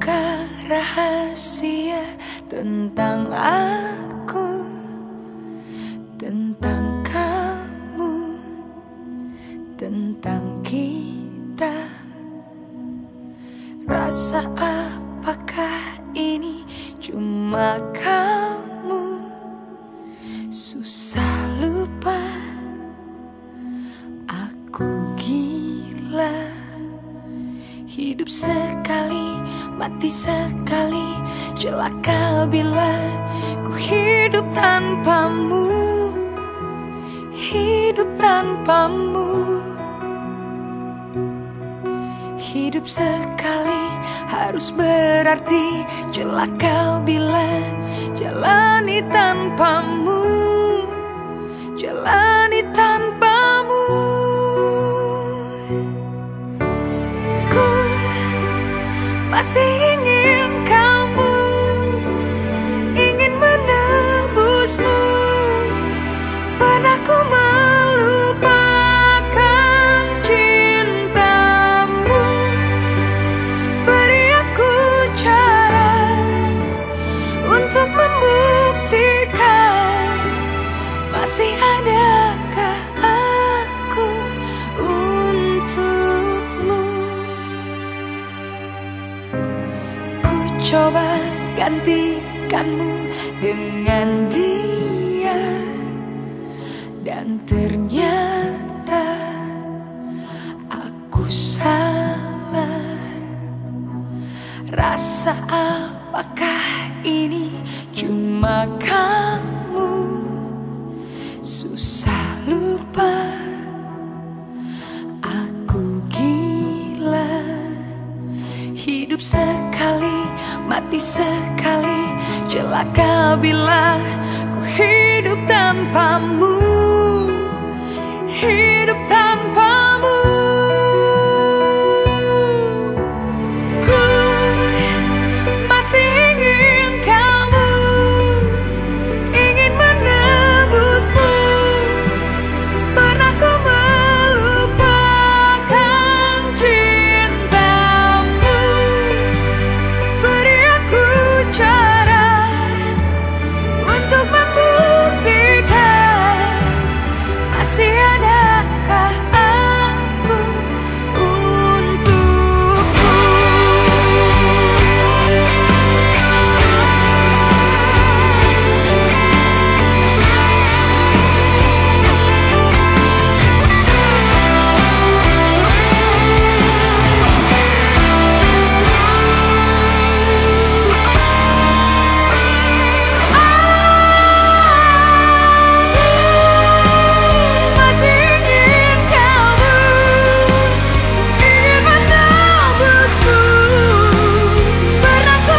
buka rahasia tentang aku, tentang kamu, tentang kita. Rasa apakah ini cuma kamu? Susah lupa, aku gila. Hidup sekali, mati sekali, celaka bila ku hidup tanpamu, hidup tanpamu. Hidup sekali harus berarti celaka bila jalani tanpamu, jalani tanpamu. Ku masih ingin kamu, ingin menebusmu. Pernah ku melupakan cintamu. Beri aku cara untuk membuktikan masih adakah aku untukmu. Ku coba gantikanmu dengan dia, dan ternyata aku salah. Rasa apakah ini cuma kamu? Susah lupa, aku gila. Hidup sekali, mati sekali, celaka bila ku hidup tanpamu, hidup tanpamu. Ku masih ingin kamu, ingin menebusmu. Pernah ku melupakan cintamu. Beri aku cara untuk membuktikan masih adakah aku untukmu. Masih ingin kamu, ingin menebusmu. Pernah ku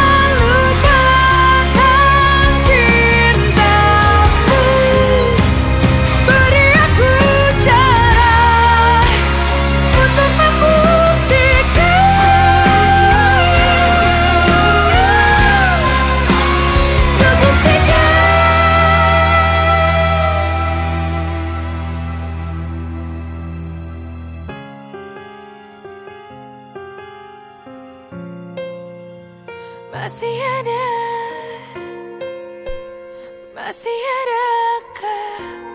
melupakan cintamu. Beri aku cara untuk masih ada, masih adakah